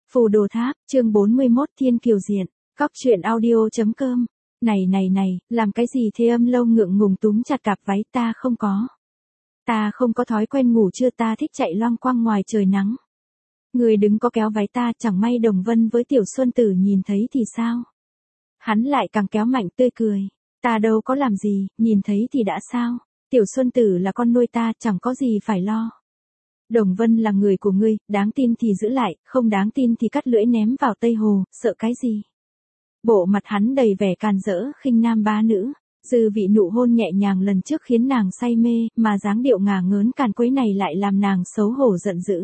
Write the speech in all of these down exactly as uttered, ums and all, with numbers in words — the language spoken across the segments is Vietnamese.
Phù Đồ Tháp, chương bốn mươi mốt Thiên Kiều Diện, Cóc truyện audio.com. Này này này, làm cái gì thế? Âm Lâu ngượng ngùng túm chặt cặp váy. Ta không có. Ta không có thói quen ngủ trưa, ta thích chạy loang quang ngoài trời nắng. Người đừng có kéo váy ta, chẳng may Đồng Vân với Tiểu Xuân Tử nhìn thấy thì sao? Hắn lại càng kéo mạnh tươi cười. Ta đâu có làm gì, nhìn thấy thì đã sao? Tiểu Xuân Tử là con nuôi ta, chẳng có gì phải lo. Đồng Vân là người của ngươi, đáng tin thì giữ lại, không đáng tin thì cắt lưỡi ném vào Tây Hồ, sợ cái gì? Bộ mặt hắn đầy vẻ càn rỡ, khinh nam bá nữ. Dư vị nụ hôn nhẹ nhàng lần trước khiến nàng say mê, mà dáng điệu ngả ngớn càn quấy này lại làm nàng xấu hổ giận dữ.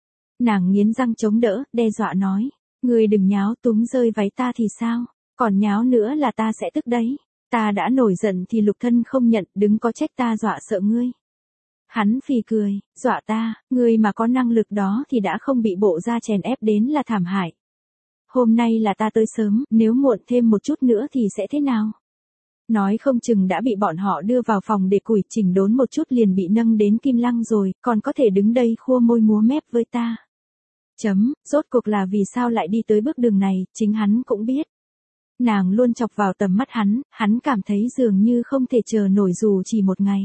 Nàng nghiến răng chống đỡ, đe dọa nói, ngươi đừng nháo, túm rơi váy ta thì sao? Còn nháo nữa là ta sẽ tức đấy. Ta đã nổi giận thì Lục Thân không nhận, đừng có trách ta dọa sợ ngươi. Hắn phì cười, dọa ta, ngươi mà có năng lực đó thì đã không bị bộ ra chèn ép đến là thảm hại. Hôm nay là ta tới sớm, nếu muộn thêm một chút nữa thì sẽ thế nào? Nói không chừng đã bị bọn họ đưa vào phòng để củi chỉnh đốn một chút liền bị nâng đến Kim Lăng rồi, còn có thể đứng đây khua môi múa mép với ta. Chấm, rốt cuộc là vì sao lại đi tới bước đường này, chính hắn cũng biết. Nàng luôn chọc vào tầm mắt hắn, hắn cảm thấy dường như không thể chờ nổi dù chỉ một ngày.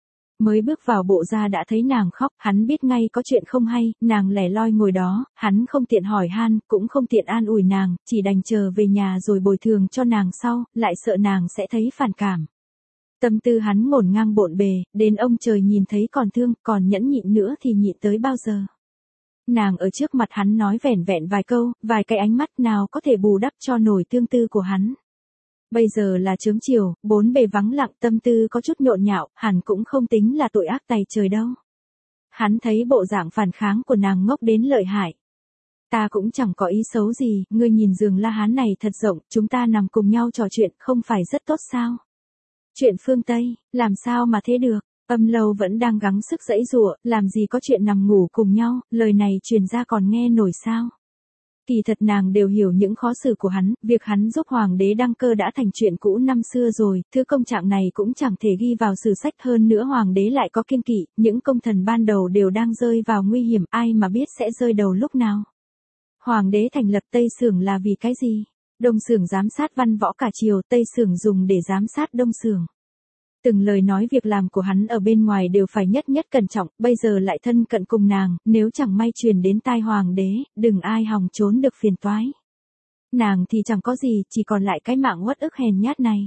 Mới bước vào bộ ra đã thấy nàng khóc, hắn biết ngay có chuyện không hay, nàng lẻ loi ngồi đó, hắn không tiện hỏi han, cũng không tiện an ủi nàng, chỉ đành chờ về nhà rồi bồi thường cho nàng sau, lại sợ nàng sẽ thấy phản cảm. Tâm tư hắn ngổn ngang bộn bề, đến ông trời nhìn thấy còn thương, còn nhẫn nhịn nữa thì nhịn tới bao giờ. Nàng ở trước mặt hắn nói vẻn vẹn vài câu, vài cái ánh mắt nào có thể bù đắp cho nổi tương tư của hắn. Bây giờ là chớm chiều, bốn bề vắng lặng, tâm tư có chút nhộn nhạo, hẳn cũng không tính là tội ác tày trời đâu. Hắn thấy bộ dạng phản kháng của nàng ngốc đến lợi hại. Ta cũng chẳng có ý xấu gì, ngươi nhìn giường La Hán này thật rộng, chúng ta nằm cùng nhau trò chuyện, không phải rất tốt sao? Chuyện phương Tây, làm sao mà thế được? Âm Lâu vẫn đang gắng sức giãy giụa, làm gì có chuyện nằm ngủ cùng nhau, lời này truyền ra còn nghe nổi sao? Kỳ thật nàng đều hiểu những khó xử của hắn, việc hắn giúp hoàng đế đăng cơ đã thành chuyện cũ năm xưa rồi, thứ công trạng này cũng chẳng thể ghi vào sử sách, hơn nữa hoàng đế lại có kiêng kỵ, những công thần ban đầu đều đang rơi vào nguy hiểm, ai mà biết sẽ rơi đầu lúc nào. Hoàng đế thành lập Tây Xưởng là vì cái gì? Đông Xưởng giám sát văn võ cả triều, Tây Xưởng dùng để giám sát Đông Xưởng. Từng lời nói việc làm của hắn ở bên ngoài đều phải nhất nhất cẩn trọng, bây giờ lại thân cận cùng nàng, nếu chẳng may truyền đến tai hoàng đế, đừng ai hòng trốn được phiền toái. Nàng thì chẳng có gì, chỉ còn lại cái mạng uất ức hèn nhát này.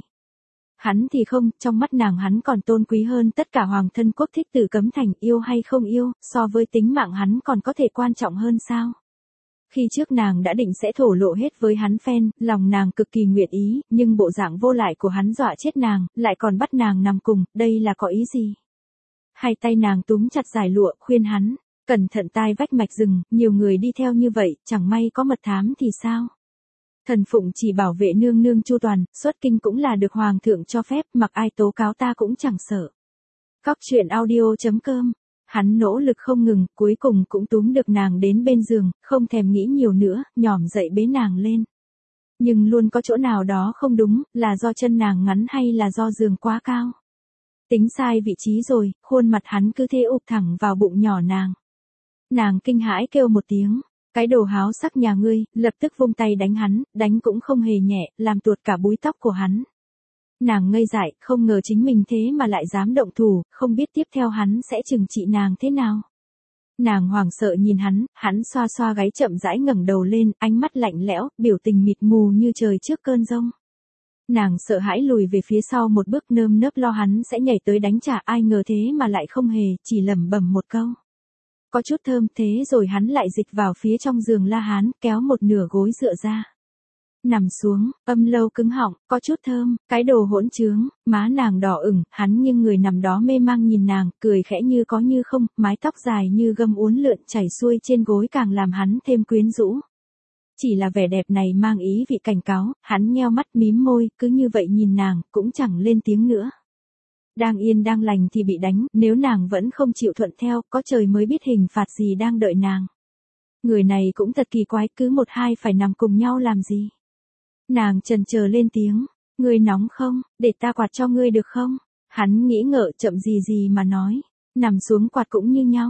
Hắn thì không, trong mắt nàng hắn còn tôn quý hơn tất cả hoàng thân quốc thích Tử Cấm Thành, yêu hay không yêu, so với tính mạng hắn còn có thể quan trọng hơn sao? Khi trước nàng đã định sẽ thổ lộ hết với hắn phen, lòng nàng cực kỳ nguyện ý, nhưng bộ dạng vô lại của hắn dọa chết nàng, lại còn bắt nàng nằm cùng, đây là có ý gì? Hai tay nàng túm chặt giải lụa, khuyên hắn, cẩn thận tai vách mạch rừng, nhiều người đi theo như vậy, chẳng may có mật thám thì sao? Thần phụng chỉ bảo vệ nương nương chu toàn, xuất kinh cũng là được hoàng thượng cho phép, mặc ai tố cáo ta cũng chẳng sợ. Cóc truyện audio.com. Hắn nỗ lực không ngừng, cuối cùng cũng túm được nàng đến bên giường, không thèm nghĩ nhiều nữa, nhỏm dậy bế nàng lên. Nhưng luôn có chỗ nào đó không đúng, là do chân nàng ngắn hay là do giường quá cao. Tính sai vị trí rồi, khuôn mặt hắn cứ thế ụp thẳng vào bụng nhỏ nàng. Nàng kinh hãi kêu một tiếng, cái đồ háo sắc nhà ngươi, lập tức vung tay đánh hắn, đánh cũng không hề nhẹ, làm tuột cả búi tóc của hắn. Nàng ngây dại, không ngờ chính mình thế mà lại dám động thủ, không biết tiếp theo hắn sẽ trừng trị nàng thế nào. Nàng hoảng sợ nhìn hắn, hắn xoa xoa gáy chậm rãi ngẩng đầu lên, ánh mắt lạnh lẽo, biểu tình mịt mù như trời trước cơn giông. Nàng sợ hãi lùi về phía sau một bước, nơm nớp lo hắn sẽ nhảy tới đánh trả, ai ngờ thế mà lại không hề, chỉ lẩm bẩm một câu. Có chút thơm, thế rồi hắn lại dịch vào phía trong giường La Hán, kéo một nửa gối dựa ra. Nằm xuống, Âm Lâu cứng họng, có chút thơm, cái đồ hỗn trướng, má nàng đỏ ửng, hắn nghiêng người nằm đó mê mang nhìn nàng, cười khẽ như có như không, mái tóc dài như gâm uốn lượn chảy xuôi trên gối càng làm hắn thêm quyến rũ. Chỉ là vẻ đẹp này mang ý vị cảnh cáo, hắn nheo mắt mím môi, cứ như vậy nhìn nàng, cũng chẳng lên tiếng nữa. Đang yên đang lành thì bị đánh, nếu nàng vẫn không chịu thuận theo, có trời mới biết hình phạt gì đang đợi nàng. Người này cũng thật kỳ quái, cứ một hai phải nằm cùng nhau làm gì. Nàng chần chờ lên tiếng, ngươi nóng không, để ta quạt cho ngươi được không? Hắn nghĩ ngợi chậm gì gì mà nói, nằm xuống quạt cũng như nhau.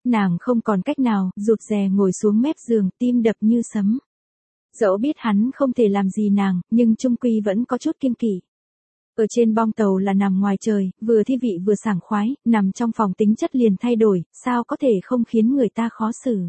Nàng không còn cách nào, rụt rè ngồi xuống mép giường, tim đập như sấm. Dẫu biết hắn không thể làm gì nàng, nhưng chung quy vẫn có chút kiêng kỵ. Ở trên bong tàu là nằm ngoài trời, vừa thi vị vừa sảng khoái, nằm trong phòng tính chất liền thay đổi, sao có thể không khiến người ta khó xử.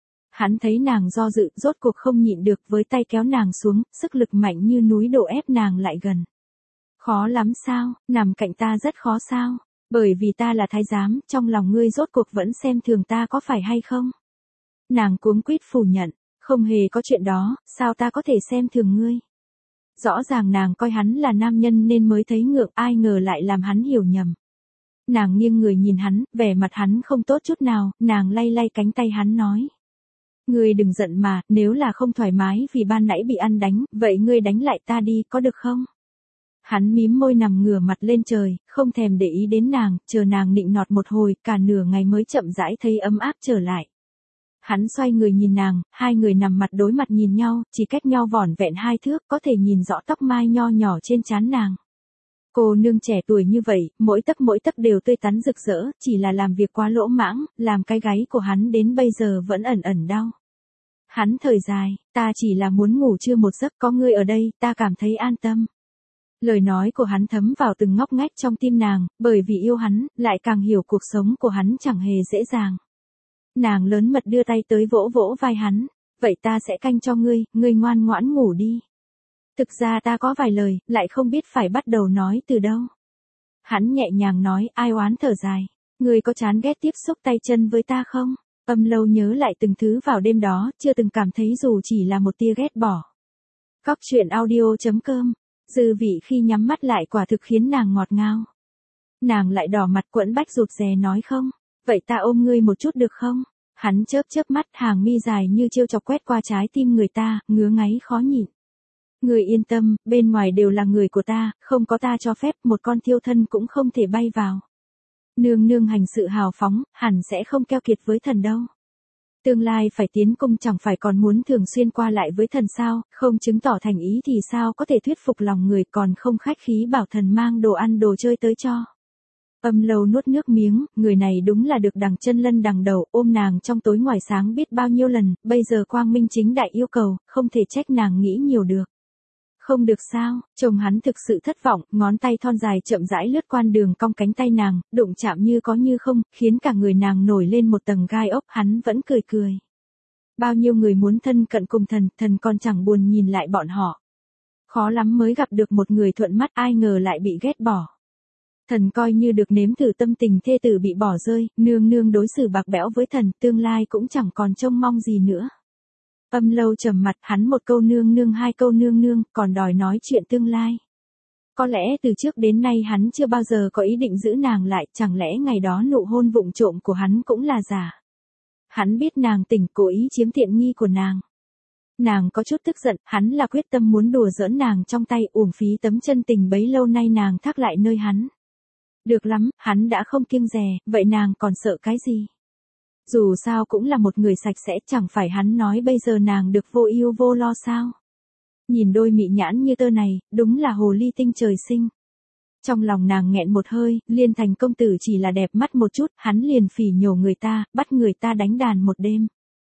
Hắn thấy nàng do dự, rốt cuộc không nhịn được, với tay kéo nàng xuống, sức lực mạnh như núi đổ ép nàng lại gần. Khó lắm sao, nằm cạnh ta rất khó sao, bởi vì ta là thái giám, trong lòng ngươi rốt cuộc vẫn xem thường ta có phải hay không? Nàng cuống quýt phủ nhận, không hề có chuyện đó, sao ta có thể xem thường ngươi? Rõ ràng nàng coi hắn là nam nhân nên mới thấy ngượng, ai ngờ lại làm hắn hiểu nhầm. Nàng nghiêng người nhìn hắn, vẻ mặt hắn không tốt chút nào, nàng lay lay cánh tay hắn nói. Ngươi đừng giận mà, nếu là không thoải mái vì ban nãy bị ăn đánh, vậy ngươi đánh lại ta đi, có được không? Hắn mím môi nằm ngửa mặt lên trời, không thèm để ý đến nàng, chờ nàng nịnh nọt một hồi, cả nửa ngày mới chậm rãi thấy ấm áp trở lại. Hắn xoay người nhìn nàng, hai người nằm mặt đối mặt nhìn nhau, chỉ cách nhau vỏn vẹn hai thước, có thể nhìn rõ tóc mai nho nhỏ trên trán nàng. Cô nương trẻ tuổi như vậy, mỗi tấc mỗi tấc đều tươi tắn rực rỡ, chỉ là làm việc quá lỗ mãng, làm cái gáy của hắn đến bây giờ vẫn ẩn ẩn đau. Hắn thở dài, ta chỉ là muốn ngủ trưa một giấc, có ngươi ở đây, ta cảm thấy an tâm. Lời nói của hắn thấm vào từng ngóc ngách trong tim nàng, bởi vì yêu hắn, lại càng hiểu cuộc sống của hắn chẳng hề dễ dàng. Nàng lớn mật đưa tay tới vỗ vỗ vai hắn, vậy ta sẽ canh cho ngươi, ngươi ngoan ngoãn ngủ đi. Thực ra ta có vài lời, lại không biết phải bắt đầu nói từ đâu. Hắn nhẹ nhàng nói, ai oán thở dài, ngươi có chán ghét tiếp xúc tay chân với ta không? Âm Lâu nhớ lại từng thứ vào đêm đó, chưa từng cảm thấy dù chỉ là một tia ghét bỏ. Cóc truyện audio chấm com, dư vị khi nhắm mắt lại quả thực khiến nàng ngọt ngào. Nàng lại đỏ mặt quẫn bách rụt rè nói không, vậy ta ôm ngươi một chút được không? Hắn chớp chớp mắt, hàng mi dài như chiêu chọc quét qua trái tim người ta, ngứa ngáy khó nhịn. Ngươi yên tâm, bên ngoài đều là người của ta, không có ta cho phép, một con thiêu thân cũng không thể bay vào. Nương nương hành sự hào phóng, hẳn sẽ không keo kiệt với thần đâu. Tương lai phải tiến cung chẳng phải còn muốn thường xuyên qua lại với thần sao, không chứng tỏ thành ý thì sao có thể thuyết phục lòng người, còn không khách khí bảo thần mang đồ ăn đồ chơi tới cho. Âm Lâu nuốt nước miếng, người này đúng là được đằng chân lân đằng đầu, ôm nàng trong tối ngoài sáng biết bao nhiêu lần, bây giờ quang minh chính đại yêu cầu, không thể trách nàng nghĩ nhiều được. Không được sao, chồng hắn thực sự thất vọng, ngón tay thon dài chậm rãi lướt qua đường cong cánh tay nàng, đụng chạm như có như không, khiến cả người nàng nổi lên một tầng gai ốc, hắn vẫn cười cười. Bao nhiêu người muốn thân cận cùng thần, thần còn chẳng buồn nhìn lại bọn họ. Khó lắm mới gặp được một người thuận mắt, ai ngờ lại bị ghét bỏ. Thần coi như được nếm thử tâm tình thê tử bị bỏ rơi, nương nương đối xử bạc bẽo với thần, tương lai cũng chẳng còn trông mong gì nữa. Âm Lâu trầm mặt, hắn một câu nương nương hai câu nương nương, còn đòi nói chuyện tương lai. Có lẽ từ trước đến nay hắn chưa bao giờ có ý định giữ nàng lại, chẳng lẽ ngày đó nụ hôn vụng trộm của hắn cũng là giả. Hắn biết nàng tỉnh, cố ý chiếm tiện nghi của nàng. Nàng có chút tức giận, hắn là quyết tâm muốn đùa giỡn nàng trong tay, uổng phí tấm chân tình bấy lâu nay nàng thác lại nơi hắn. Được lắm, hắn đã không kiêng dè, vậy nàng còn sợ cái gì? Dù sao cũng là một người sạch sẽ, chẳng phải hắn nói bây giờ nàng được vô ưu vô lo sao? Nhìn đôi mị nhãn như tơ này, đúng là hồ ly tinh trời sinh. Trong lòng nàng nghẹn một hơi, Liên Thành công tử chỉ là đẹp mắt một chút, hắn liền phỉ nhổ người ta, bắt người ta đánh đàn một đêm.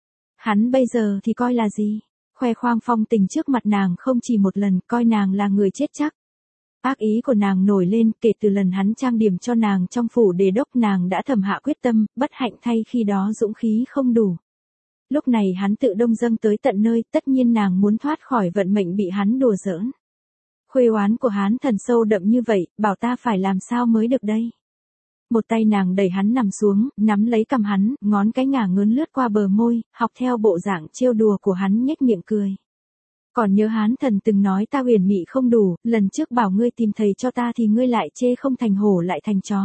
Hắn bây giờ thì coi là gì? Khoe khoang phong tình trước mặt nàng không chỉ một lần, coi nàng là người chết chắc. Ác ý của nàng nổi lên, kể từ lần hắn trang điểm cho nàng trong phủ đề đốc, nàng đã thầm hạ quyết tâm, bất hạnh thay khi đó dũng khí không đủ. Lúc này hắn tự đông dâng tới tận nơi, tất nhiên nàng muốn thoát khỏi vận mệnh bị hắn đùa giỡn. Khuê oán của hắn thần sâu đậm như vậy, bảo ta phải làm sao mới được đây. Một tay nàng đẩy hắn nằm xuống, nắm lấy cằm hắn, ngón cái ngả ngớn lướt qua bờ môi, học theo bộ dạng trêu đùa của hắn nhếch miệng cười. Còn nhớ Hán thần từng nói ta huyền mị không đủ, lần trước bảo ngươi tìm thầy cho ta thì ngươi lại chê không thành hổ lại thành chó.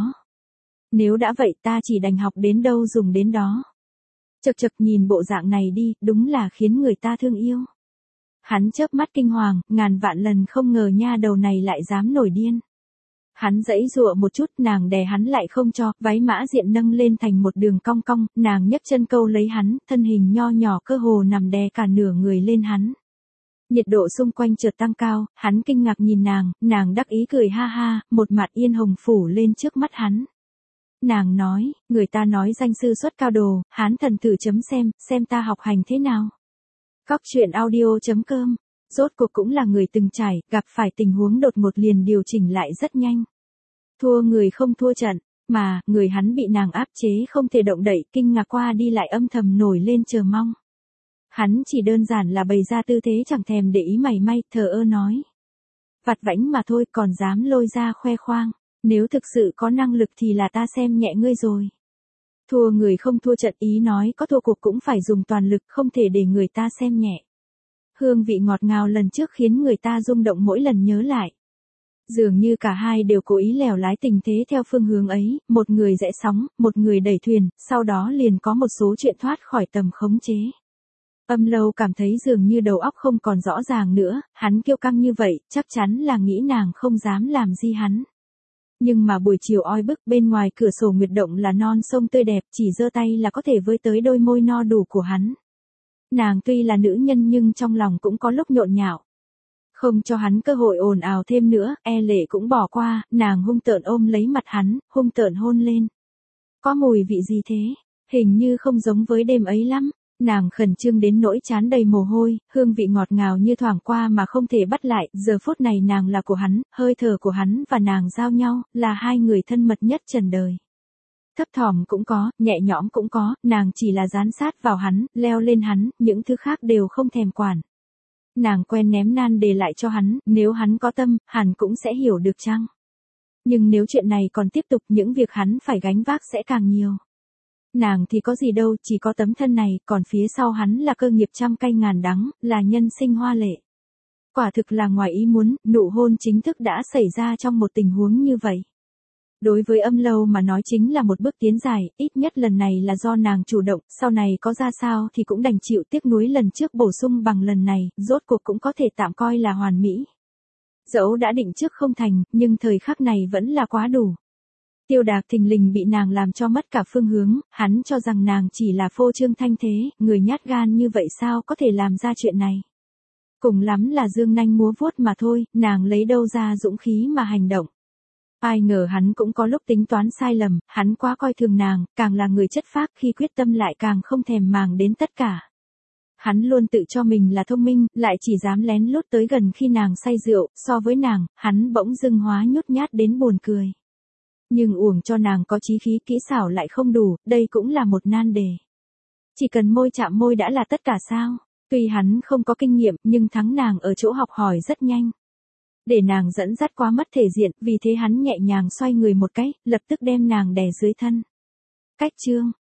Nếu đã vậy ta chỉ đành học đến đâu dùng đến đó. Chật chật nhìn bộ dạng này đi, đúng là khiến người ta thương yêu. Hắn chớp mắt kinh hoàng, ngàn vạn lần không ngờ nha đầu này lại dám nổi điên. Hắn giãy giụa một chút, nàng đè hắn lại không cho, váy mã diện nâng lên thành một đường cong cong, nàng nhấc chân câu lấy hắn, thân hình nho nhỏ cơ hồ nằm đè cả nửa người lên hắn. Nhiệt độ xung quanh chợt tăng cao, hắn kinh ngạc nhìn nàng, nàng đắc ý cười ha ha, một mặt yên hồng phủ lên trước mắt hắn. Nàng nói, người ta nói danh sư xuất cao đồ, hán thần tử chấm xem, xem ta học hành thế nào. Cóc truyện audio.com, rốt cuộc cũng là người từng trải, gặp phải tình huống đột ngột liền điều chỉnh lại rất nhanh. Thua người không thua trận, mà, người hắn bị nàng áp chế không thể động đậy, kinh ngạc qua đi lại âm thầm nổi lên chờ mong. Hắn chỉ đơn giản là bày ra tư thế chẳng thèm để ý mảy may, thờ ơ nói. Vặt vãnh mà thôi còn dám lôi ra khoe khoang, nếu thực sự có năng lực thì là ta xem nhẹ ngươi rồi. Thua người không thua trận ý nói có thua cuộc cũng phải dùng toàn lực không thể để người ta xem nhẹ. Hương vị ngọt ngào lần trước khiến người ta rung động mỗi lần nhớ lại. Dường như cả hai đều cố ý lèo lái tình thế theo phương hướng ấy, một người rẽ sóng, một người đẩy thuyền, sau đó liền có một số chuyện thoát khỏi tầm khống chế. Âm Lâu cảm thấy dường như đầu óc không còn rõ ràng nữa, hắn kiêu căng như vậy, chắc chắn là nghĩ nàng không dám làm gì hắn. Nhưng mà buổi chiều oi bức bên ngoài cửa sổ nguyệt động là non sông tươi đẹp, chỉ giơ tay là có thể với tới đôi môi no đủ của hắn. Nàng tuy là nữ nhân nhưng trong lòng cũng có lúc nhộn nhạo. Không cho hắn cơ hội ồn ào thêm nữa, e lệ cũng bỏ qua, nàng hung tợn ôm lấy mặt hắn, hung tợn hôn lên. Có mùi vị gì thế? Hình như không giống với đêm ấy lắm. Nàng khẩn trương đến nỗi trán đầy mồ hôi, hương vị ngọt ngào như thoảng qua mà không thể bắt lại, giờ phút này nàng là của hắn, hơi thở của hắn và nàng giao nhau, là hai người thân mật nhất trần đời. Thấp thỏm cũng có, nhẹ nhõm cũng có, nàng chỉ là dán sát vào hắn, leo lên hắn, những thứ khác đều không thèm quản. Nàng quen ném nan đề lại cho hắn, nếu hắn có tâm, hẳn cũng sẽ hiểu được chăng. Nhưng nếu chuyện này còn tiếp tục những việc hắn phải gánh vác sẽ càng nhiều. Nàng thì có gì đâu, chỉ có tấm thân này, còn phía sau hắn là cơ nghiệp trăm cay ngàn đắng, là nhân sinh hoa lệ. Quả thực là ngoài ý muốn, nụ hôn chính thức đã xảy ra trong một tình huống như vậy. Đối với Âm Lâu mà nói chính là một bước tiến dài, ít nhất lần này là do nàng chủ động, sau này có ra sao thì cũng đành chịu tiếc nuối lần trước bổ sung bằng lần này, rốt cuộc cũng có thể tạm coi là hoàn mỹ. Dẫu đã định trước không thành, nhưng thời khắc này vẫn là quá đủ. Tiêu Đạc thình lình bị nàng làm cho mất cả phương hướng, hắn cho rằng nàng chỉ là phô trương thanh thế, người nhát gan như vậy sao có thể làm ra chuyện này. Cùng lắm là dương nanh múa vuốt mà thôi, nàng lấy đâu ra dũng khí mà hành động. Ai ngờ hắn cũng có lúc tính toán sai lầm, hắn quá coi thường nàng, càng là người chất phác khi quyết tâm lại càng không thèm màng đến tất cả. Hắn luôn tự cho mình là thông minh, lại chỉ dám lén lút tới gần khi nàng say rượu, so với nàng, hắn bỗng dưng hóa nhút nhát đến buồn cười. Nhưng uổng cho nàng có chí khí kỹ xảo lại không đủ, đây cũng là một nan đề. Chỉ cần môi chạm môi đã là tất cả sao? Tuy hắn không có kinh nghiệm, nhưng thắng nàng ở chỗ học hỏi rất nhanh. Để nàng dẫn dắt quá mất thể diện, vì thế hắn nhẹ nhàng xoay người một cái, lập tức đem nàng đè dưới thân. Cách chương